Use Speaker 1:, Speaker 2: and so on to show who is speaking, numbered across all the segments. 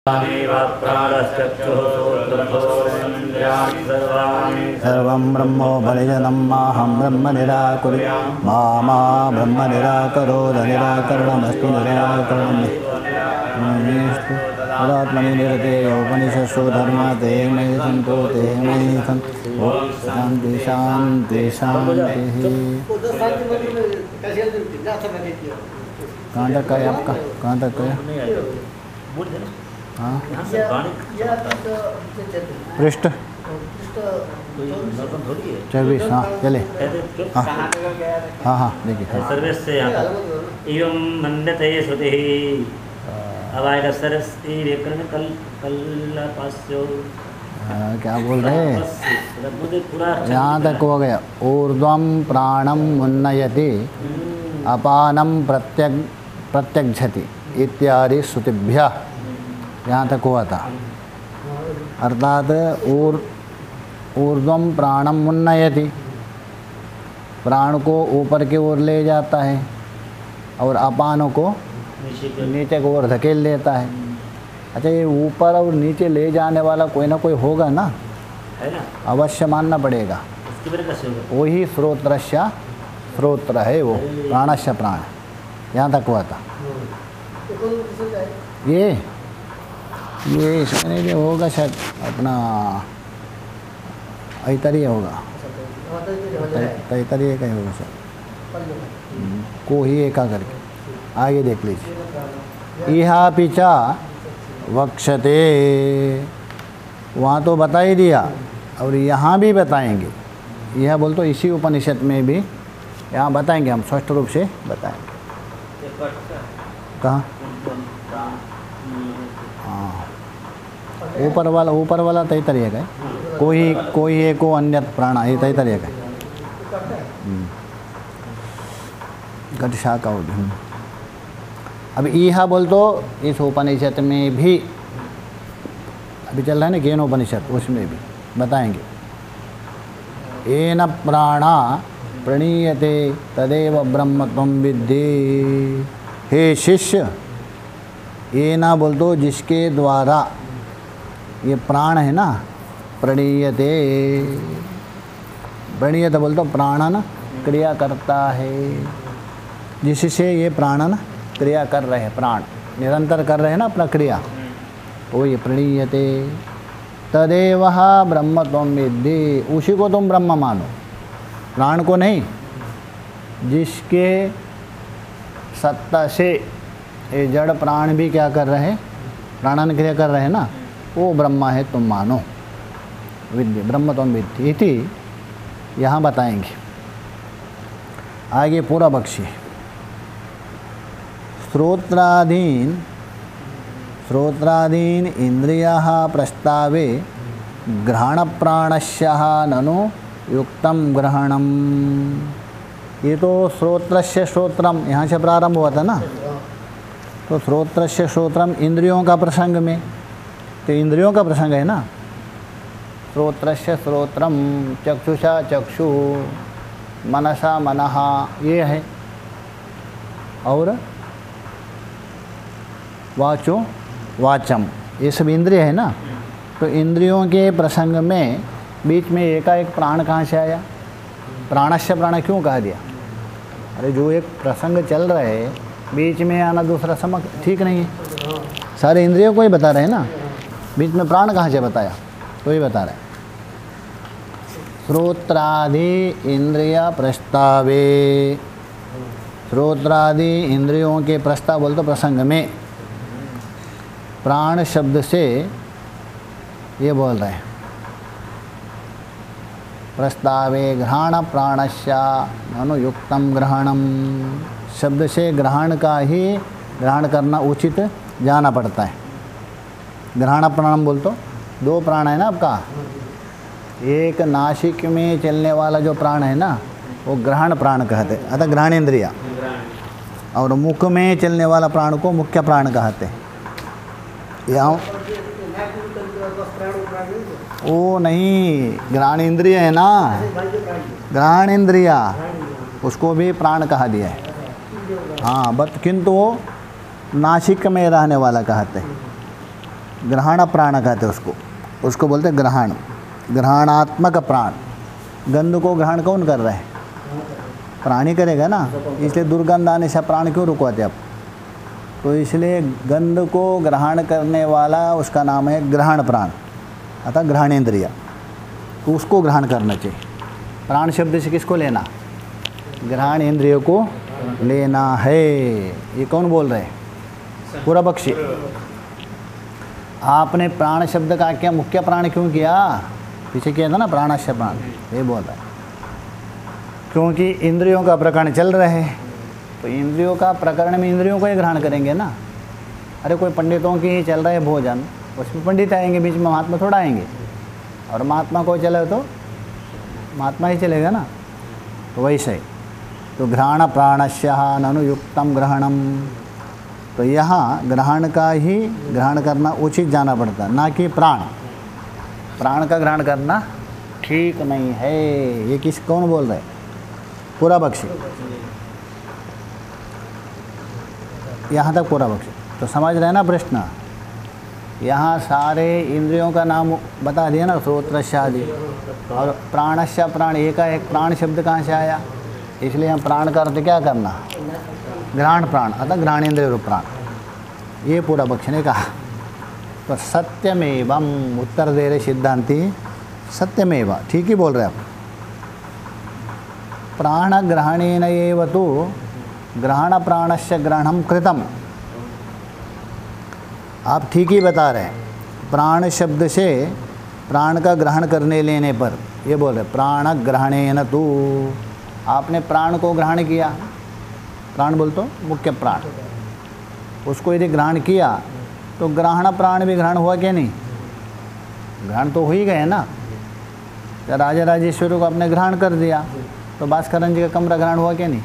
Speaker 1: सर्वं ब्रह्मोपनिषदं माहं ब्रह्म निराकुर्यां मा ब्रह्म निराकरोद निराकरणमस्तु निराकरणमेस्तु तदात्मनि निरते उपनिषत्सु धर्म ते मयि सन्तो ते मयि सन्तु शान्ति शान्ति शान्तिः। कहाँ तक है आपका? कहाँ तक है? हाँ पृष्ठ 24। हाँ चले। हाँ हाँ हाँ देखिए।
Speaker 2: सर्वेश से यहाँ एवं मन्यते श्रुति अवायद सरस व्याकरण कल पास्यो।
Speaker 1: क्या बोल रहे हैं? यहाँ तक हो गया। ऊर्ध्वं प्राणम उन्नयति अपानम प्रत्यक्षति इत्यादि श्रुतिभ्यः यहाँ तक हुआ था। अर्थात ऊर्ध्वं प्राणम उन्नयति, प्राण को ऊपर की ओर ले जाता है और अपान को नीचे की ओर धकेल देता है। अच्छा, ये ऊपर और नीचे ले जाने वाला कोई ना कोई होगा ना,
Speaker 2: है ना?
Speaker 1: अवश्य मानना पड़ेगा। वही श्रोत्रस्य श्रोत्र है, वो प्राणस्य प्राण। यहाँ तक हुआ था। ये इसमें जो होगा शायद अपना ऐतरीय होगा, तैतरीय का ही होगा सर, को ही एका करके। आगे देख लीजिए। इहा पिचा वक्षते, वहाँ तो बता ही दिया और यहाँ भी बताएंगे। यह बोल तो इसी उपनिषद में भी यहाँ बताएंगे, हम स्पष्ट रूप से बताएंगे। कहाँ? हाँ, ऊपर वाला तैतरीय का है। कोई एको अन्यत प्राण, ये तैतरीय का है। घट शाखा हो गई। अब ईहा बोल तो इस उपनिषद में भी अभी चल रहा है ना, केनोपनिषद, उसमें भी बताएंगे। येन प्राणा प्रणीयते तदेव ब्रह्म त्वं विद्धि। हे शिष्य, ये ना बोल दो जिसके द्वारा ये प्राण है ना, प्रणीयते, प्रणीयते बोल दो प्राणन क्रिया करता है, जिससे ये प्राणन क्रिया कर रहे हैं, प्राण निरंतर कर रहे हैं ना अपना क्रिया, तो ये प्रणीयते तदेव ब्रह्म त्वं विद्धि। उसी को तुम ब्रह्म मानो, प्राण को नहीं। जिसके सत्ता से ये जड़ प्राण भी क्या कर रहे हैं, प्राणन क्रिया कर रहे हैं ना, वो ब्रह्मा है, तुम मानो। विद्धि ब्रह्म त्वं विद्धि इति यहाँ बताएंगे। आगे पूरा बख्शिए। श्रोत्रादीन इंद्रियाः प्रस्तावे ग्रहण प्राणस्य ननु युक्तम ग्रहणम। ये तो श्रोत्रस्य श्रोत्रम यहाँ से प्रारंभ हुआ था ना, तो श्रोत्रस्य श्रोत्रम इंद्रियों का प्रसंग में, तो इंद्रियों का प्रसंग है ना। श्रोत्रस्य श्रोत्रम, चक्षुषा चक्षु, मनसा मनः, ये है। और वाचो वाचम, ये सब इंद्रिय है ना। तो इंद्रियों के प्रसंग में बीच में एकाएक प्राण कहाँ से आया? प्राणस्य प्राण क्यों कहा दिया? अरे जो एक प्रसंग चल रहा है, बीच में आना दूसरा समक ठीक नहीं है। सारे इंद्रियों को ही बता रहे हैं ना, बीच में प्राण कहाँ से बताया? तो ही बता रहे हैं। श्रोत्रादि इंद्रिय प्रस्तावे, श्रोत्रादि इंद्रियों के प्रस्ताव बोल तो प्रसंग में प्राण शब्द से ये बोल रहे हैं। प्रस्तावे ग्रहण प्राणस्य अनुयुक्तम ग्रहणम, शब्द से ग्रहण का ही ग्रहण करना उचित जाना पड़ता है। ग्रहण प्राणम बोल तो दो प्राण है ना आपका। एक नासिक में चलने वाला जो प्राण है ना, वो ग्रहण प्राण कहते हैं, अतः ग्रहणेन्द्रिया। और मुख में चलने वाला प्राण को मुख्य प्राण कहते हैं। यहाँ वो नहीं, ग्रहण इंद्रिय है ना, ग्रहण इंद्रिया, उसको भी प्राण कहा दिया है। हाँ, बट किंतु वो नासिक में रहने वाला कहते हैं। ग्रहण प्राण कहते हैं उसको, उसको बोलते हैं ग्रहण, ग्रहणात्मक प्राण। गंध को ग्रहण कौन कर रहा है? प्राणी करेगा ना, इसलिए दुर्गंध आने से प्राण क्यों रुकवाते आप? तो इसलिए गंध को ग्रहण करने वाला उसका नाम है ग्रहण प्राण, अतः ग्रहणेंद्रिय, तो उसको ग्रहण करना चाहिए। प्राण शब्द से किसको लेना? ग्रहण इंद्रिय को लेना है। ये कौन बोल रहे हैं? पूरा पक्षी। आपने प्राण शब्द का क्या मुख्य प्राण क्यों किया? पीछे किया था ना प्राणस्य प्राण, ये बोल रहा है क्योंकि इंद्रियों का प्रकरण चल रहा है, तो इंद्रियों का प्रकरण में इंद्रियों को ही ग्रहण करेंगे ना। अरे कोई पंडितों की ही चल रहा है भोजन, उसमें पंडित आएंगे बीच में, महात्मा थोड़ा आएंगे, और महात्मा को चले तो महात्मा ही चलेगा ना। तो वैसे ही तो ग्रहण प्राणस्य ननुयुक्तम ग्रहणम, तो यहाँ ग्रहण का ही ग्रहण करना उचित जाना पड़ता, ना कि प्राण। प्राण का ग्रहण करना ठीक नहीं है। ये किस कौन बोल रहे? पूरा पक्षी। यहाँ तक पूरा पक्षी तो समझ रहे ना प्रश्न? यहाँ सारे इंद्रियों का नाम बता दिया ना, श्रोत्रस्य आदि, और प्राणस्य प्राण, एक प्राण शब्द कहाँ से आया? इसलिए हम प्राण का अर्थ क्या करना? ग्रहण प्राण, अतः ग्रहणेन्द्रिय रूप प्राण। ये पूरा पक्ष ने कहा। तो सत्यमेवम उत्तर दे रहे सिद्धांति, सत्यमेव, ठीक ही बोल रहे आप। प्राण ग्रहणेन एव तो ग्रहण प्राणस्य ग्रहणम कृतम, आप ठीक ही बता रहे हैं। प्राण शब्द से प्राण का ग्रहण करने लेने पर ये बोल रहे प्राण ग्रहणेन तु, आपने प्राण को ग्रहण किया। प्राण बोल तो मुख्य प्राण, उसको यदि ग्रहण किया तो ग्रहण प्राण भी ग्रहण हुआ क्या नहीं? ग्रहण तो हो ही गए ना। जब राजा राजेश्वरी को आपने ग्रहण कर दिया तो भास्करन जी का कमरा ग्रहण हुआ क्या नहीं?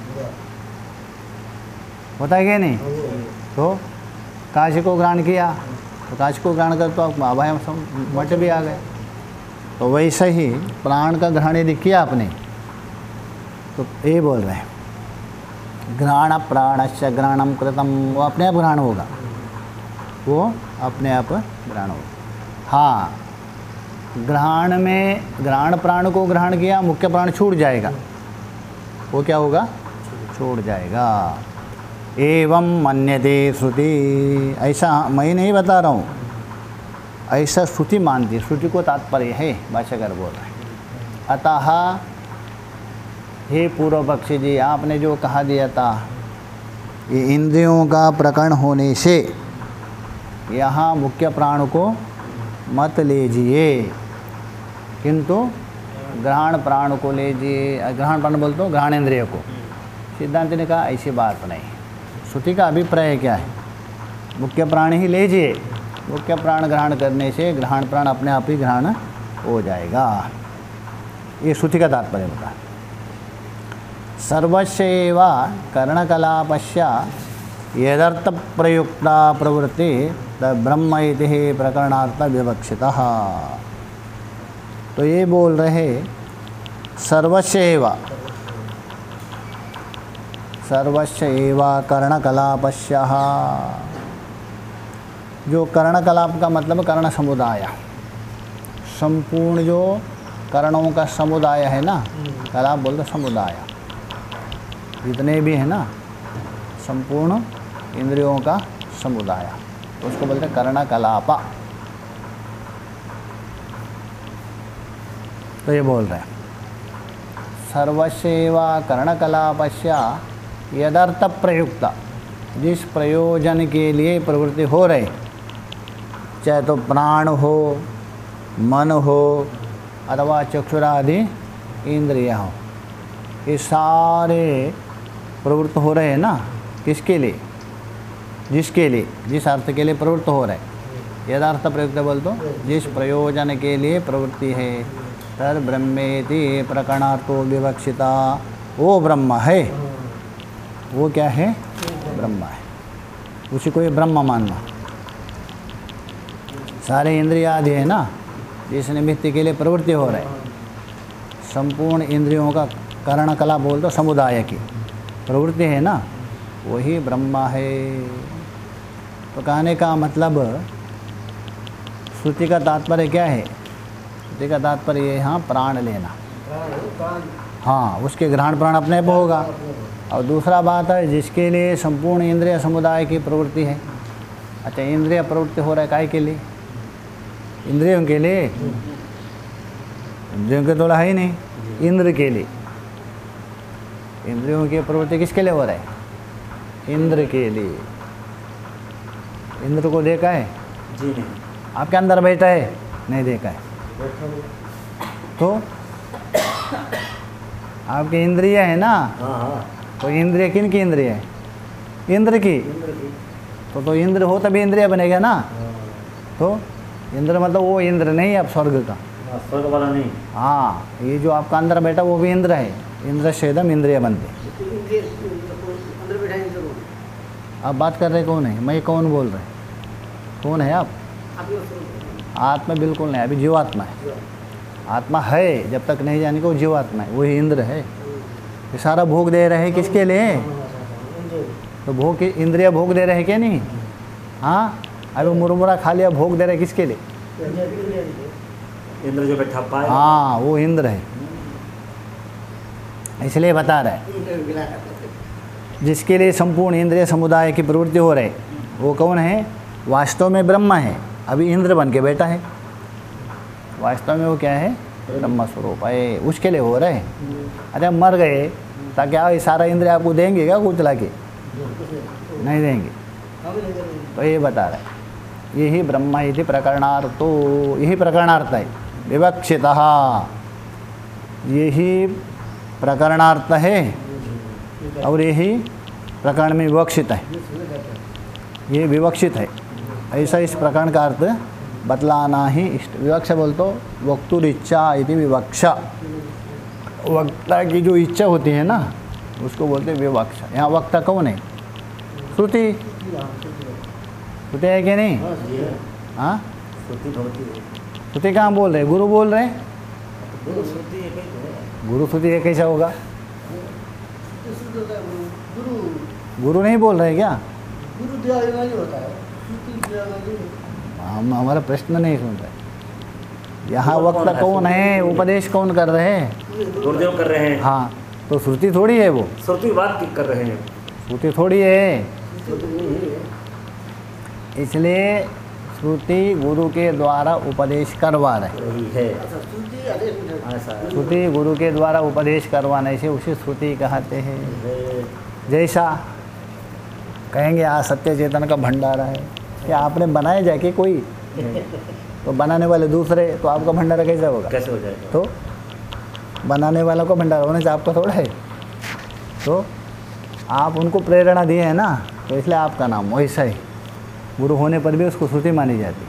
Speaker 1: होता है क्या नहीं? तो काशी को ग्रहण किया तो काशी को ग्रहण कर तो आप अभय मठ भी आ गए। तो वैसे ही प्राण का ग्रहण यदि किया आपने तो ये बोल रहे हैं ग्रहण प्राणस्य ग्रहणम कृतम, वो अपने आप ग्रहण होगा, वो अपने आप ग्रहण होगा। हाँ, ग्रहण में ग्रहण प्राण को ग्रहण किया, मुख्य प्राण छूट जाएगा, वो क्या होगा? छूट जाएगा। एवं मन्यते श्रुति, ऐसा मैं नहीं बता रहा हूँ, ऐसा श्रुति मानती है। श्रुति को तात्पर्य है, भाष्यकार बोल रहे हैं। अतः हे पूर्व पक्षी जी, आपने जो कहा दिया था ये इंद्रियों का प्रकरण होने से यहाँ मुख्य प्राण को मत लीजिए, किंतु ग्रहण प्राण को लीजिए। ग्रहण प्राण बोलते हो ग्रहणेंद्रिय को। सिद्धांत ने कहा ऐसी बात नहीं। श्रुति का अभिप्राय क्या है? मुख्य प्राण ही लीजिए, मुख्य प्राण ग्रहण करने से ग्रहण प्राण अपने आप ही ग्रहण हो जाएगा। ये श्रुति का तात्पर्य बता। सर्वस्व कर्णकलापस्य यदर्थ प्रयुक्ता प्रवृत्ति ब्रह्म इति प्रकरणार्थ विवक्षितः। तो ये बोल रहे सर्वस्व कर्णकलापस्य, जो कर्णकलाप का मतलब कर्ण समुदाय, संपूर्ण जो कर्णों का समुदाय है ना, कलाप बोलते समुदाय, जितने भी है ना संपूर्ण इंद्रियों का समुदाय, उसको बोलते कर्णकलाप। तो ये बोल रहे हैं सर्वस्व कर्णकलापस्य यदर्थ प्रयुक्त, जिस प्रयोजन के लिए प्रवृत्ति हो रहे, चाहे तो प्राण हो, मन हो, अथवा चक्षुरादि इंद्रिय हो, ये सारे प्रवृत्त हो रहे हैं ना, किसके लिए? जिसके लिए, जिस अर्थ के लिए प्रवृत्त हो रहे। यदार्थ प्रयुक्त बोल तो जिस प्रयोजन के लिए प्रवृत्ति है, तद ब्रह्मेति प्रकरणार्थो विवक्षिता, वो ब्रह्म है। वो क्या है? ब्रह्म है, उसी को ये ब्रह्म मानना। सारे इंद्रिय आदि है ना, जिस निमित्त के लिए प्रवृत्ति हो रहे, संपूर्ण इंद्रियों का कर्ण कला बोल तो समुदाय की प्रवृत्ति है ना, वही ब्रह्म है। तो कहने का मतलब श्रुति का तात्पर्य क्या है? श्रुति का तात्पर्य ये यहाँ प्राण लेना। हाँ, उसके ग्रहण प्राण अपने पे होगा। और दूसरा बात है जिसके लिए संपूर्ण इंद्रिय समुदाय की प्रवृत्ति है। अच्छा, इंद्रिय प्रवृत्ति हो रहा है काय के लिए? इंद्रियों के लिए। इंद्रियों के तो है ही नहीं, इंद्र के लिए। इंद्रियों की प्रवृत्ति किसके लिए हो रहा है? इंद्र के लिए। इंद्र को देखा है?
Speaker 2: जी नहीं।
Speaker 1: आपके अंदर बैठा है? नहीं देखा है। तो आपकी इंद्रिय है ना?
Speaker 2: हाँ।
Speaker 1: तो इंद्रिय किन की इंद्रिय है? इंद्र की। तो इंद्र हो तभी इंद्रिय बनेगा ना। तो इंद्र मतलब वो इंद्र नहीं, अब स्वर्ग का,
Speaker 2: स्वर्ग वाला नहीं।
Speaker 1: हाँ, ये जो आपका अंदर बैठा वो भी इंद्र है। इंद्र से एकदम इंद्रिय बनते। आप बात कर रहे कौन है? मैं कौन बोल रहे? कौन है आप? आत्मा बिल्कुल नहीं, अभी जीवात्मा है। आत्मा है जब तक नहीं जाने को जीवात्मा है, वही इंद्र है। ये सारा भोग दे रहे हैं किसके लिए? तो भोग, इंद्रिय भोग दे रहे हैं क्या नहीं? हाँ, अभी मुरमुरा खा लिया, भोग दे रहे हैं किसके लिए?
Speaker 2: इंद्र जो बैठा पाए।
Speaker 1: हाँ, वो इंद्र है। इसलिए बता रहे जिसके लिए संपूर्ण इंद्रिय समुदाय की प्रवृत्ति हो रही, वो कौन है? वास्तव में ब्रह्म है, अभी इंद्र बन के बैठा है। वास्तव में वो क्या है? ब्रह्म स्वरूप है, उसके लिए हो रहे। अरे मर गए ताकि आप सारा इंद्र आपको देंगे क्या कुछ ला के? नहीं देंगे। तो ये बता रहे, यही ब्रह्म इति प्रकरणार्थो, यही प्रकरणार्थ है। विवक्षितः, यही प्रकरणार्थ है और यही प्रकरण में विवक्षित है। ये विवक्षित है, ऐसा इस प्रकरण का अर्थ बतलाना ही इष्ट। विवक्षा बोल तो वक्तुरिच्छा इति विवक्षा, वक्ता की जो इच्छा होती है ना उसको बोलते हैं विवक्षा। यहाँ वक्ता कौन है? श्रुति। श्रुति है कि नहीं? हाँ, श्रुति कहाँ बोल रहे? गुरु बोल रहे हैं। गुरु श्रुति है, कैसा होगा? गुरु नहीं बोल रहे क्या? हम हमारा प्रश्न नहीं सुन रहे। यहाँ वक्ता कौन है? उपदेश कौन कर रहे हैं?
Speaker 2: गुरुदेव कर रहे हैं।
Speaker 1: हाँ, तो श्रुति थोड़ी है वो।
Speaker 2: श्रुति बात कर रहे हैं,
Speaker 1: श्रुति थोड़ी है। इसलिए श्रुति गुरु के द्वारा उपदेश करवा रहे
Speaker 2: है।
Speaker 1: श्रुति गुरु के द्वारा उपदेश करवाने से उसे श्रुति कहते हैं। जैसा कहेंगे आज सत्य चेतन का भंडारा है, क्या आपने बनाया जाके कोई? तो बनाने वाले दूसरे, तो आपका भंडारा कैसे होगा?
Speaker 2: कैसे हो जाएगा?
Speaker 1: तो बनाने वालों का भंडारा होने से आपका थोड़ा है। तो आप उनको प्रेरणा दिए हैं ना, तो इसलिए आपका नाम वैसा ही। गुरु होने पर भी उसको श्रुति मानी जाती।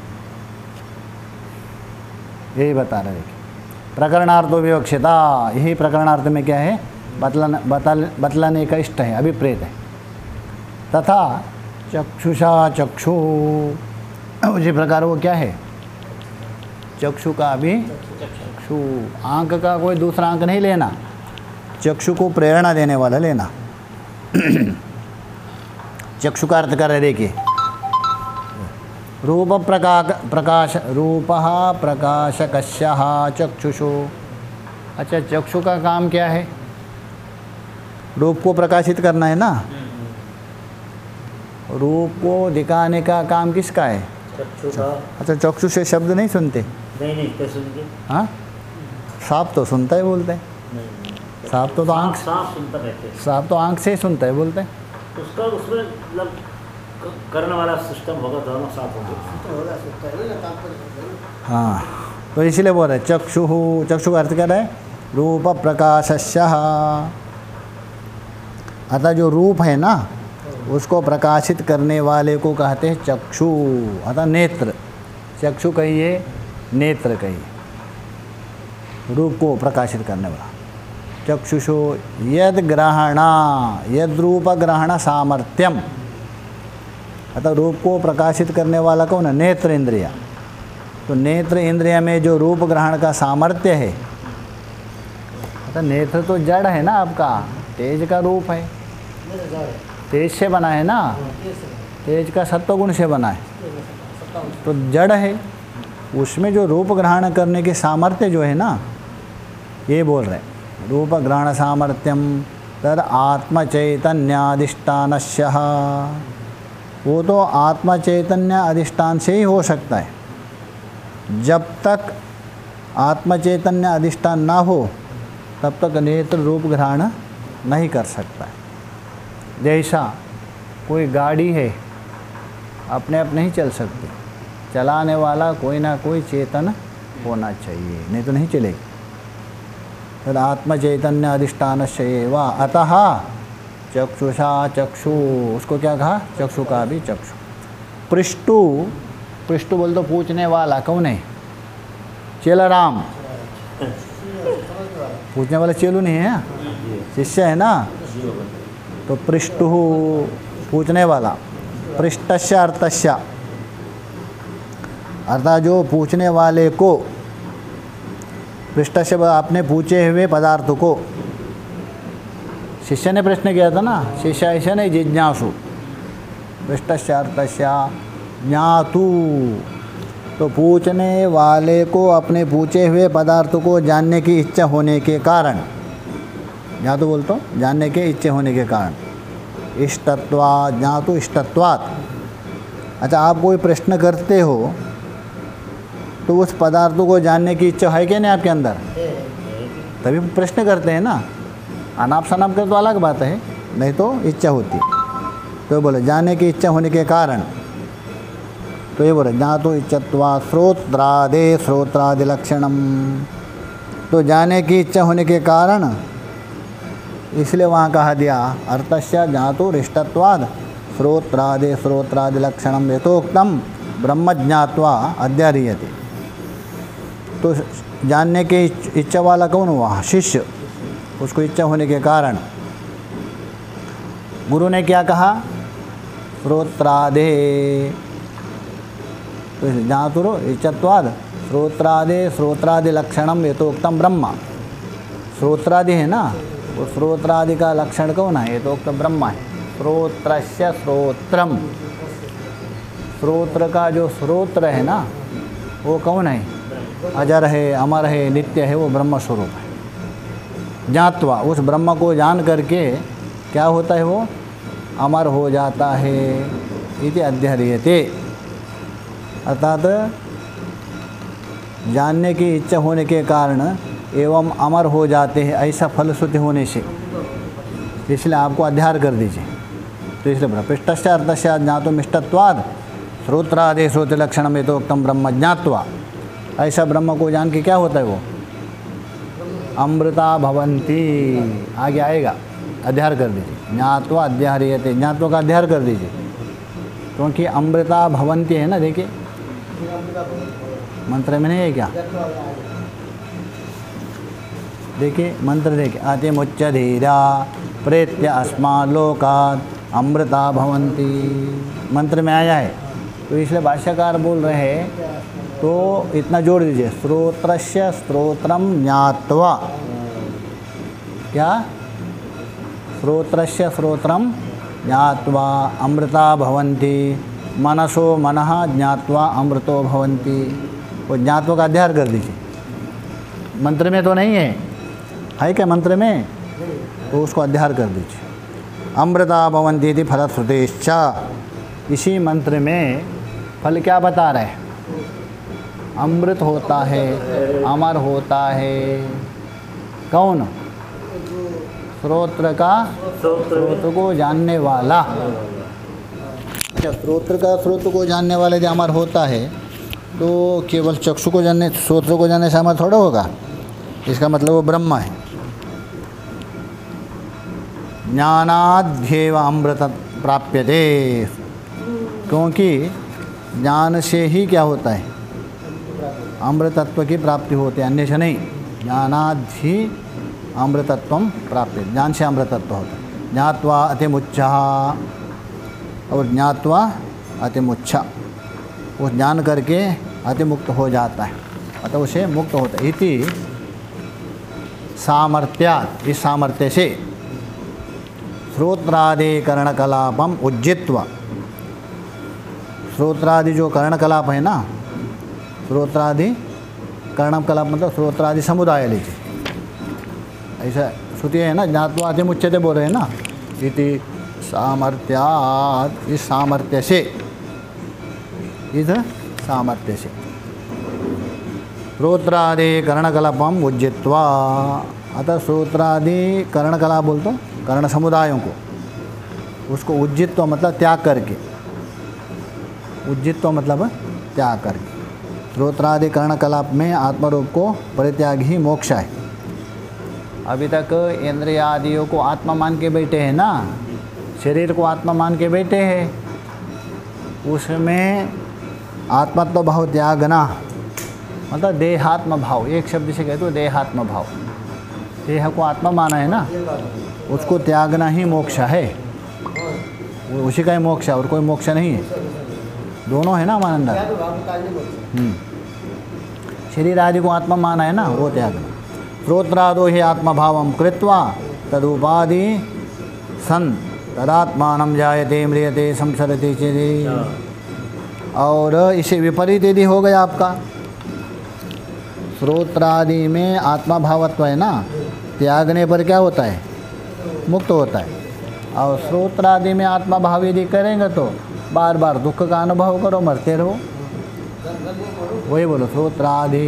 Speaker 1: यही बता रहे हैं। प्रकरणार्थो विवक्षिता, यही प्रकरणार्थ में क्या है? बतलाने का इष्ट है, अभिप्रेत है। तथा चक्षुषा चक्षु, उसी प्रकार वो क्या है? चक्षु का भी चक्षु, आंख का कोई दूसरा आंख नहीं लेना, चक्षु को प्रेरणा देने वाला लेना। चक्षु का अर्थ कर रहे, देखिए, रूप प्रकाश, रूपः प्रकाशकस्यः चक्षुषु। अच्छा, चक्षु का काम क्या है? रूप को प्रकाशित करना है ना। रूप को दिखाने का काम किसका है?
Speaker 2: चक्षु का।
Speaker 1: अच्छा, चक्षु से शब्द नहीं सुनते?
Speaker 2: नहीं, कैसे सुनेंगे?
Speaker 1: हाँ, सांप तो सुनता है बोलते हैं। सांप तो आँख,
Speaker 2: सांप सुनता रहते हैं।
Speaker 1: सांप तो आँख से ही सुनता है बोलते हैं।
Speaker 2: उसका उसमें मतलब करने वाला सिस्टम होगा, दोनों साथ होंगे।
Speaker 1: हाँ, तो इसीलिए बोल रहे चक्षु। चक्षु का अर्थ क्या है? रूप प्रकाशस्यः। अतः जो रूप है ना उसको प्रकाशित करने वाले को कहते हैं चक्षु, अतः नेत्र। चक्षु कहिए, नेत्र कहिए, रूप को प्रकाशित करने वाला। चक्षुषो यद ग्रहणा, यद रूप ग्रहण सामर्थ्यम, अतः रूप को प्रकाशित करने वाला कौन है? नेत्र इंद्रिया। तो नेत्र इंद्रिया में जो रूप ग्रहण का सामर्थ्य है, अतः नेत्र तो जड़ है ना आपका, तेज का रूप है, तेज से बना है ना, तेज का सत्व गुण से बना है, तो जड़ है। उसमें जो रूप ग्रहण करने के सामर्थ्य जो है ना, ये बोल रहे हैं रूप ग्रहण सामर्थ्यम तद आत्म चैतन्याधिष्ठानस्य, वो तो आत्म चैतन्य अधिष्ठान से ही हो सकता है। जब तक आत्म चैतन्य अधिष्ठान ना हो तब तक नेत्र रूप ग्रहण नहीं कर सकता है। जैसा कोई गाड़ी है अपने आप नहीं चल सकती, चलाने वाला कोई ना कोई चेतन होना चाहिए, नहीं तो नहीं चलेगी। तद आत्म चैतन्य अधिष्ठानस्य एव अतः चक्षुषा चक्षु, उसको क्या कहा? चक्षु का भी चक्षु। पृष्ठु, पृष्ठु बोल तो पूछने वाला कौन है? चेलाराम। पूछने वाला चेलू नहीं है, शिष्य है ना। तो पृष्ठु पूछने वाला, पृष्ठस्य अर्थस्य, अर्थात जो पूछने वाले को, पृष्ठ से आपने पूछे हुए पदार्थ को, शिष्य ने प्रश्न किया था ना, शिष्य ऐसा नहीं जिज्ञासु, पृष्ठस्य अर्थस्य ज्ञातु, तो पूछने वाले को अपने पूछे हुए पदार्थ को जानने की इच्छा होने के कारण, ज्ञातु बोलते हो जानने के इच्छा होने के कारण, इष्टत्वात्, ज्ञातु इष्टत्वात्। अच्छा, आप कोई प्रश्न करते हो तो उस पदार्थ को जानने की इच्छा है क्या नहीं आपके अंदर? तभी प्रश्न करते हैं ना। अनाप शनाप कर तो अलग बात है, नहीं तो इच्छा होती। तो बोले जानने की इच्छा होने के कारण, तो ये बोले ज्ञातु इच्छत्वा श्रोत्रादे श्रोत्रादि लक्षणम, तो जाने की इच्छा होने के कारण इसलिए वहाँ कहा दिया अर्थस्य ज्ञातु इष्टत्वाद श्रोत्रादे श्रोत्रादि लक्षणम यथोक्तम ब्रह्म ज्ञात्वा अध्याह्रियते। तो जानने के इच्छा वाला कौन हुआ? शिष्य। उसको इच्छा होने के कारण गुरु ने क्या कहा? श्रोत्रादे, तो ज्ञातुरो इच्छत्वाद श्रोत्रादे श्रोत्रादि लक्षणम यथोक्तम ब्रह्म। श्रोत्रादि है ना, वो श्रोत्रादि का लक्षण कौन है? यथोक्त ब्रह्म है। श्रोत्रस्य श्रोत्रम, श्रोत्र का जो श्रोत्र है ना वो कौन है? अजर है, अमर है, नित्य है, वो ब्रह्म स्वरूप है। ज्ञात्वा, उस ब्रह्म को जान करके क्या होता है? वो अमर हो जाता है। इति अध्याह्रियते, अर्थात जानने की इच्छा होने के कारण एवं अमर हो जाते हैं, ऐसा फलश्रुति होने से, इसलिए आपको अध्यार कर दीजिए। तो इसलिए पृष्ठस्य अर्थस्य ज्ञातुम इष्टत्वाद श्रोत्रादि श्रोत्र लक्षणम यथोक्तम ब्रह्म ज्ञात्वा, ऐसा ब्रह्म को जान के क्या होता है? वो अमृता भवन्ति, आगे आएगा, अध्यार कर दीजिए। ज्ञात्वा अध्याह्रियते, ज्ञात्वा का अध्यार कर दीजिए, क्योंकि अमृता भवन्ति है ना। देखिए मंत्र में नहीं है क्या? देखिए मंत्र देखिए, अतिमुच्च धीरा प्रेत्य अस्मालोकात् अमृता भवन्ति, मंत्र में आया है। तो इसलिए भाष्यकार बोल रहे हैं, तो इतना जोड़ दीजिए, श्रोत्रस्य श्रोत्रम ज्ञात्वा, क्या? श्रोत्रस्य श्रोत्रम ज्ञात्वा अमृता भवन्ति, मनसो मनः ज्ञात्वा अमृतो भवन्ति। वो ज्ञात्वा का अध्यार कर दीजिए। मंत्र में तो नहीं है क्या मंत्र में? तो उसको अध्यार कर दीजिए। अमृता भवन्ति इति फलश्रुतेश्च, इसी मंत्र में फल क्या बता रहे हैं? अमृत होता है, अमर होता है। कौन? श्रोत्र का, श्रोत्र को जानने वाला। श्रोत्र का श्रोत्र को जानने वाले यदि अमर होता है तो केवल चक्षु को जानने, श्रोत्र को जानने से अमर थोड़ा होगा। इसका मतलब वो ब्रह्म है। ज्ञानाद्येव अमृत प्राप्यते, क्योंकि ज्ञान से ही क्या होता है? अमृतत्व की प्राप्ति होती है, अन्य से नहीं। ज्ञानाद्धि अमृतत्व प्राप्य, ज्ञान से अमृतत्व होता है। ज्ञात्वा अतिमुच्चा, और ज्ञात्वा अतिमुच्चा, वो ज्ञान करके अतिमुक्त हो जाता है, अतः उसे मुक्त होता है। इति सामर्थ्यात्, इस सामर्थ्य से श्रोत्रादि कर्णकलापम उज्जित्वा, श्रोत्रादि जो कर्णकलाप है ना, श्रोत्रादि कर्णम कलाप मतलब श्रोत्रादि समुदाय लीजिए, ऐसा श्रुति है ना, ज्ञात्वादि मुच्यते बोल रहे हैं ना, इति सामर्थ्यात्, इस सामर्थ्य से, इस सामर्थ्य से श्रोत्रादि कर्णकलापम उज्जित्वा, अतः श्रोत्रादि कर्णकलाप बोल तो कर्ण समुदायों को, उसको उज्जित्व मतलब त्याग करके, उज्जित्व मतलब त्याग करके, श्रोत्रादि कर्णकलाप में आत्मरूप को परित्याग ही मोक्ष है। अभी तक इंद्रिय आदियों को आत्मा मान के बैठे हैं ना, शरीर को आत्मा मान के बैठे हैं, उसमें आत्मत्व भाव त्यागना मतलब देहात्म भाव, एक शब्द से कहते हो देहात्म भाव, देह को आत्मा माना है ना, उसको त्यागना ही मोक्ष है, उसी का ही मोक्ष है और कोई मोक्ष नहीं है, दोनों है ना हमारे अंदर। शरीर आदि को आत्मा माना है ना, वो त्यागना। श्रोत्रादो ही आत्मा भावम कृत्वा तदुपाधि सन तदात्मानं जायते म्रियते संसरते चेदे। और इसे विपरीत यदि हो गया आपका, श्रोत्रादि में आत्मा भावत्व है ना, त्यागने पर क्या होता है, मुक्त होता है। और श्रोत्रादि में आत्मा भाव यदि करेंगे तो बार बार दुख का अनुभव करो, मरते रहो। वही बोलो श्रोत्रादि,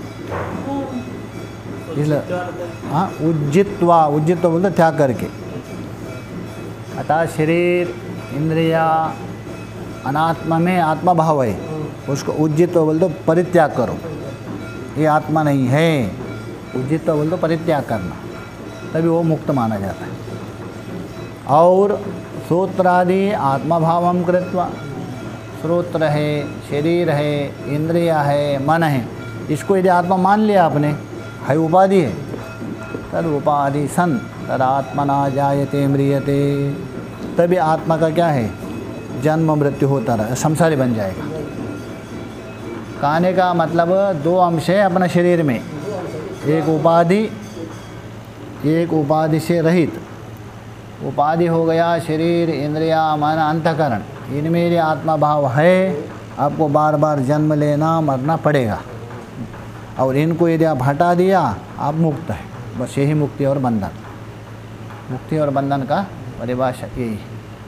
Speaker 1: इसलिए हाँ उज्जित्वा, उज्जित्वा बोलते त्याग करके। अतः शरीर इंद्रिया अनात्मा में आत्मा भाव है, उसको उज्जित्वा बोलते परित्याग करो, ये आत्मा नहीं है, उज्जित्वा बोलते परित्याग करना, तभी वो मुक्त माना जाता है। और श्रोत्रादि आत्मा भावम कृत्वा, श्रोत्र है, शरीर है, इंद्रिया है, मन है, इसको यदि आत्मा मान लिया आपने, है उपाधि है, तद उपाधि सन तदात्मना जायते म्रियते, तभी आत्मा का क्या है, जन्म मृत्यु होता रहा, संसारी बन जाएगा। कहने का मतलब दो अंश है अपना शरीर में, एक उपाधि, एक उपाधि से रहित। उपाधि हो गया शरीर, इंद्रिया, मन, अंतःकरण, इनमें यदि आत्मा भाव है, आपको बार बार जन्म लेना मरना पड़ेगा। और इनको यदि आप हटा दिया, आप मुक्त है, बस यही मुक्ति और बंधन। मुक्ति और बंधन का परिभाषा यही।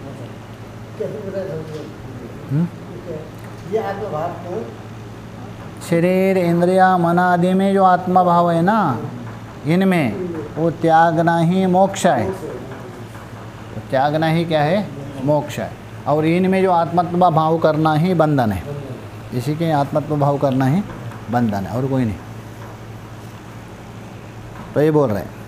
Speaker 1: शरीर, इंद्रिया, मन आदि में जो आत्मा भाव है ना, इनमें वो त्यागना ही मोक्ष है, तो त्यागना ही क्या है, मोक्ष है। और इनमें जो आत्मत्व भाव करना ही बंधन है, इसी के आत्मत्व भाव करना ही बंधन है और कोई नहीं। तो ये बोल रहे हैं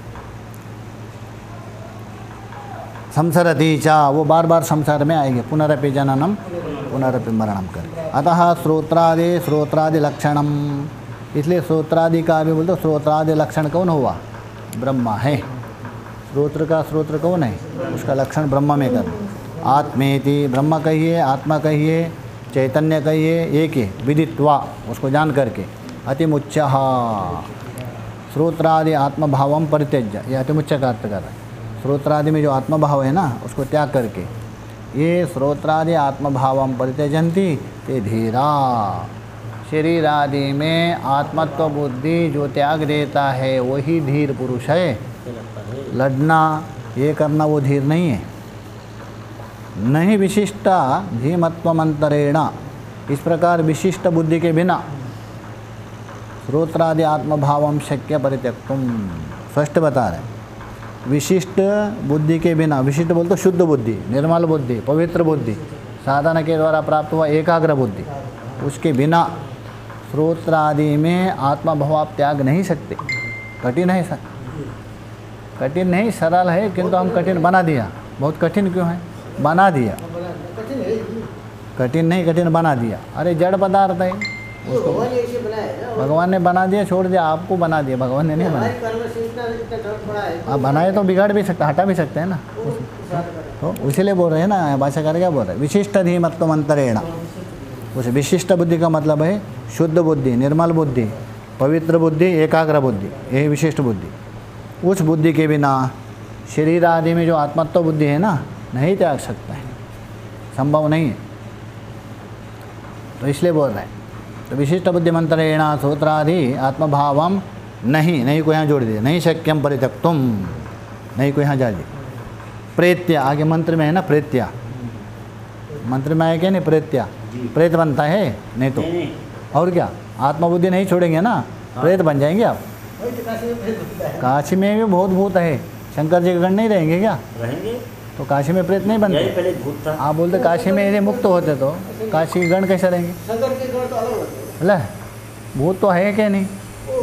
Speaker 1: संसरति चा, वो बार बार संसार में आएंगे, पुनरपि जननम पुनरपि मरणम कर। अतः श्रोत्रादि लक्षणम, इसलिए श्रोत्रादि का भी बोलते, श्रोत्रादि लक्षण कौन हुआ, ब्रह्मा है। श्रोत्र का श्रोत्र कौन है, उसका लक्षण ब्रह्म में कर। आत्मेति, ब्रह्म कहिए, आत्मा कहिए, चैतन्य कहिए, एक ही विदित्वा, उसको जान करके। अतिमुच्चः, श्रोत्रादि आत्मभावम परित्यज्य, ये अतिमुच्च का अर्थ कर रहा है। श्रोत्रादि में जो आत्मभाव है ना, उसको त्याग करके, ये श्रोत्रादि आत्मभावम परित्यजन्ति ते धीरा। शरीर आदि में आत्मत्व बुद्धि जो त्याग देता है वही धीर पुरुष है। लड़ना ये करना वो धीर नहीं है। नहीं विशिष्टा धीमत्वमंतरेण, इस प्रकार विशिष्ट बुद्धि के बिना श्रोत्रादि आत्मभावम शक्य परित्यक्तुम, स्पष्ट बता रहे। विशिष्ट बुद्धि के बिना, विशिष्ट बोलते शुद्ध बुद्धि, निर्मल बुद्धि, पवित्र बुद्धि, साधना के द्वारा प्राप्त हुआ एकाग्र बुद्धि, उसके बिना श्रोत्रादि में आत्मभाव आप त्याग नहीं सकते। कठिन है सर, कठिन नहीं, सरल है, किंतु हम कठिन बना दिया। बहुत कठिन क्यों है, बना दिया। कठिन नहीं, कठिन बना दिया। अरे जड़ पदार्थ है, उसको भगवान ने बना दिया, छोड़ दिया, आपको बना दिया, भगवान ने नहीं बनाया। आप बनाए तो बिगाड़ भी सकते, हटा भी सकते हैं ना। तो इसीलिए बोल रहे हैं ना, भाषाकार क्या बोल रहे हैं, विशिष्ट धीमत्व अंतरेण। उस विशिष्ट बुद्धि का मतलब है शुद्ध बुद्धि, निर्मल बुद्धि, पवित्र बुद्धि, एकाग्र बुद्धि, यही विशिष्ट बुद्धि। उस बुद्धि के बिना शरीर आदि में जो आत्मत्व बुद्धि है ना, नहीं त्याग सकता है, संभव नहीं है। तो इसलिए बोल रहे हैं तो विशिष्ट बुद्धि मंत्रेण सूत्रादि आत्मभावम नहीं को यहाँ जोड़ दिया, नहीं शक्यम परित्यक्तुम, नहीं को यहाँ जा दिया। प्रेत्य आगे मंत्र में है ना, प्रेत्या मंत्र में है क्या नहीं, प्रेत्या प्रेत बनता है नहीं तो और क्या, आत्मबुद्धि नहीं छोड़ेंगे ना, प्रेत बन जाएंगे आप। काशी में भी बहुत भूत है, शंकर जी के गण नहीं रहेंगे क्या?
Speaker 2: रहेंगे।
Speaker 1: तो काशी में प्रेत नहीं बनते?
Speaker 2: यही पहले भूत था।
Speaker 1: आप बोलते काशी में यदि मुक्त होते तो काशी के गण कैसे रहेंगे? ले भूत तो है क्या नहीं?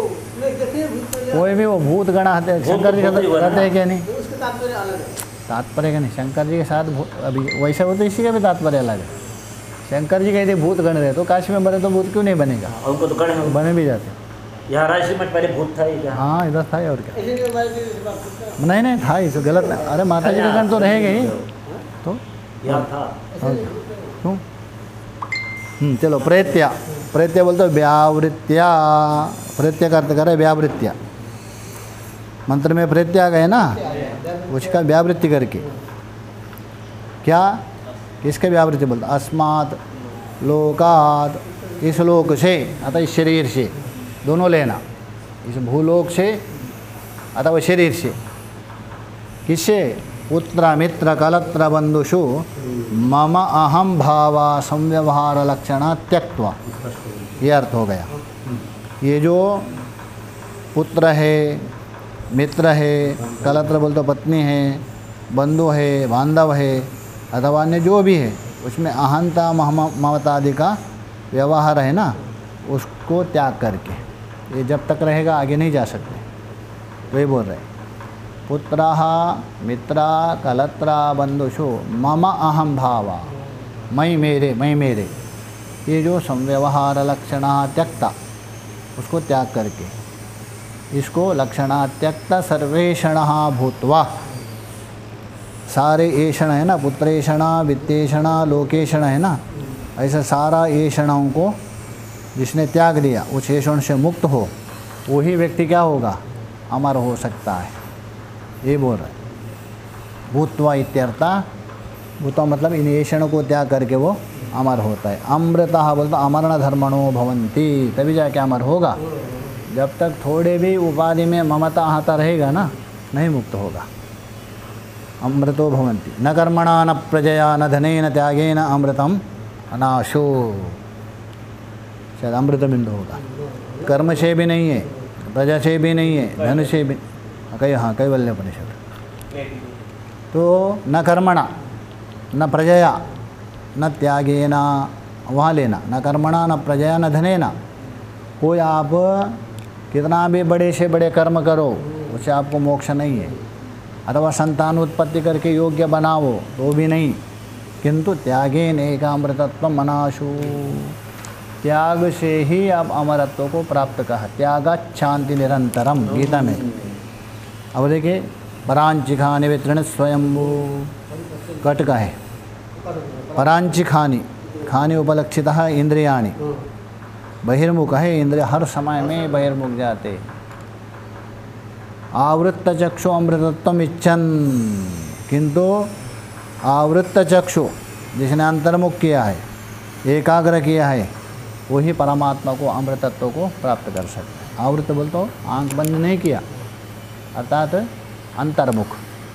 Speaker 1: कोई भी वो भूत गण आते शंकर जी के रहते हैं क्या नहीं? तात्पर्य का नहीं, शंकर जी के साथ अभी वैसा हो तो इसी का भी तात्पर्य अलग है। शंकर जी कहते भूत गण रहे तो काशी में बने तो भूत क्यों नहीं बनेगा?
Speaker 2: उनको तो गण है,
Speaker 1: बने भी जाते।
Speaker 2: यहाँ राजश्री मठ पहले भूत था ये क्या?
Speaker 1: हाँ इधर था और क्या, नहीं था इस गलत नहीं। अरे माता जी का गण तो रहेगा ही तो
Speaker 2: यहाँ था।
Speaker 1: क्यों? चलो प्रेत्या, प्रेत्या बोलते हो व्यावृत्या, प्रेत्या का अर्थ करे व्यावृत्या। मंत्र में प्रेत्या गए ना, उसका व्यावृत्ति करके क्या, किसके व्यावृत्ति बोलते? अस्मात् लोकात्, इस लोक से अतः इस शरीर से, दोनों लेना, इस भूलोक से अथवा शरीर से। किससे? पुत्र मित्र कलत्र बंधुषु मम अहम भावा संव्यवहार लक्षणा त्यक्त्वा, ये अर्थ हो गया। ये जो पुत्र है, मित्र है, कलत्र बोलते पत्नी है, बंधु है, बांधव है अथवा अन्य जो भी है, उसमें अहंता ममता आदि का व्यवहार है ना, उसको त्याग करके, ये जब तक रहेगा आगे नहीं जा सकते। तो ये बोल रहे पुत्रः मित्रा कलत्रा बंधुषु मम अहम भावा, मैं मेरे, ये जो संव्यवहार लक्षणा त्यक्ता, उसको त्याग करके, इसको लक्षणा त्यक्ता सर्वेषणः भूत्वा, सारे ऐषण है ना, पुत्रेषणा वित्तेषणा लोकेषण है ना, ऐसा सारा ऐषणों को जिसने त्याग दिया, उस ऐषण से मुक्त हो, वही व्यक्ति क्या होगा? अमर हो सकता है। ये बोल रहे भूत्वा इत्यर्था, भूत्वा मतलब इन ऐषणों को त्याग करके वो अमर होता है। अमृतः बोलता अमरण धर्मणो भवन्ति, तभी जाके अमर होगा। जब तक थोड़े भी उपाधि में ममता आता रहेगा ना, नहीं मुक्त होगा। अमृतो भवन्ति न कर्मणा न प्रजया न धनेन त्यागेन अमृतम अनाशो, शायद अमृत बिंदु होगा। कर्म से भी नहीं है, प्रजा से भी नहीं है, धन से भी, हाँ कैवल्य उपनिषद। तो न कर्मणा न प्रजया न त्यागेना, वहाँ लेना, न कर्मणा न प्रजया न धनेना। कोई आप कितना भी बड़े से बड़े कर्म करो, उससे आपको मोक्ष नहीं है। अथवा संतान उत्पत्ति करके योग्य बनाओ तो भी नहीं, किंतु त्यागेन एकामृतत्व मनाशु, त्याग से ही आप अमरत्व को प्राप्त कहा। त्यागात् शांति निरंतरम, गीता में। अब देखिए परांचिखानि वितरण स्वयंभू, कटका है। परांचिखानि, खानि उपलक्षितः इंद्रियाणि, बहिर्मुख है इंद्रिय, हर समय में बहिर्मुख जाते। आवृत्त चक्षु अमृतत्वम इच्छन, किंतु आवृत्त चक्षु जिसने अंतर्मुख किया है, एकाग्र किया है, वही परमात्मा को, अमृतत्व को प्राप्त कर सकता है। आवृत्त बोलते हो आंख बंद नहीं किया, अर्थात अंतर्मुख।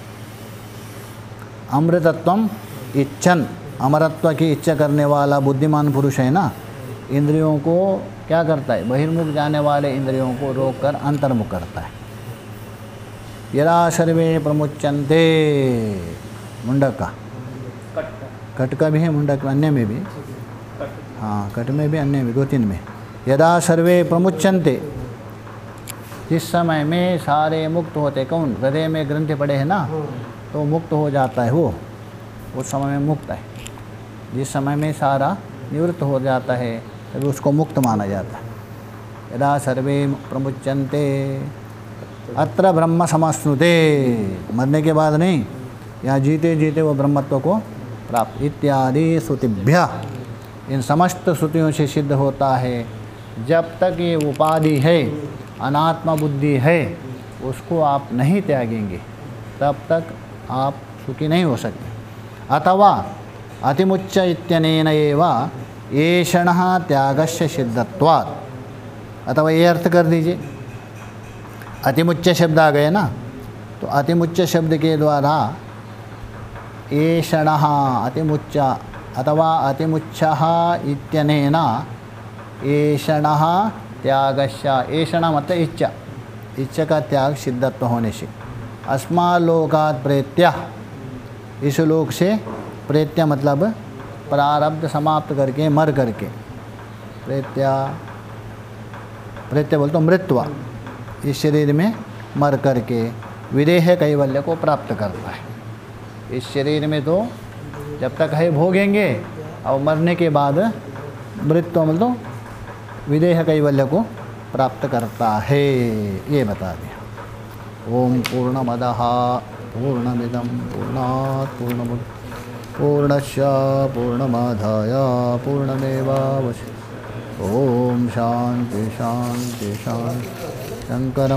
Speaker 1: अमृतत्वम इच्छन, अमरत्व की इच्छा करने वाला बुद्धिमान पुरुष है ना, इंद्रियों को क्या करता है? बहिर्मुख जाने वाले इंद्रियों को रोककर अंतर्मुख करता है। यदा सर्वे प्रमुच्यन्ते, मुंडक का, कट का भी है, मुंडक अन्य में भी, हाँ कट में भी अन्य में, दो तीन में। यदा सर्वे प्रमुच्यन्ते, जिस समय में सारे मुक्त होते, कौन? हृदय में ग्रंथि पड़े हैं ना, तो मुक्त हो जाता है वो, उस समय में मुक्त है। जिस समय में सारा निवृत्त हो जाता है तभी उसको मुक्त माना जाता है। यदा सर्वे प्रमुच्यन्ते अत्र ब्रह्म समश्नुते, मरने के बाद नहीं, यहाँ जीते जीते वो ब्रह्मत्व को प्राप्त। इत्यादि श्रुतिभ्य, इन समस्त श्रुतियों से सिद्ध होता है। जब तक ये उपाधि है, अनात्मा बुद्धि है, उसको आप नहीं त्यागेंगे तब तक आप सुखी नहीं हो सकते। अथवा अतिमुच्च इत्यनेन एव एषणः त्यागस्य सिद्धत्वात्, अथवा ये अर्थ कर दीजिए। अतिमुच्च शब्द आ गए ना, तो अतिमुच्च शब्द के द्वारा एषणः अतिमुच्च अथवा अतिमुच्छः इत्यनेन एषणः त्यागस्य, एषण मतलब इच्छा, इच्छा का त्याग सिद्धत्व होने से, अस्मालोकात् प्रेत्य, इस लोक से, प्रेत्य मतलब प्रारब्ध समाप्त करके, मर करके, प्रेत्या, प्रेत्य बोलते मृत्वा, इस शरीर में मर करके विदेह कैवल्य को प्राप्त करता है। इस शरीर में तो जब तक है भोगेंगे, और मरने के बाद मृत्यु मतलब विदेह कैवल्य को प्राप्त करता है, ये बता दिया। ओम पूर्णमदः पूर्णमिदं पूर्णात् पूर्णमुदच्यते पूर्णस्य पूर्णमादाय पूर्णमेवावशिष्यते। ओम शांति शांति शांति। शंकर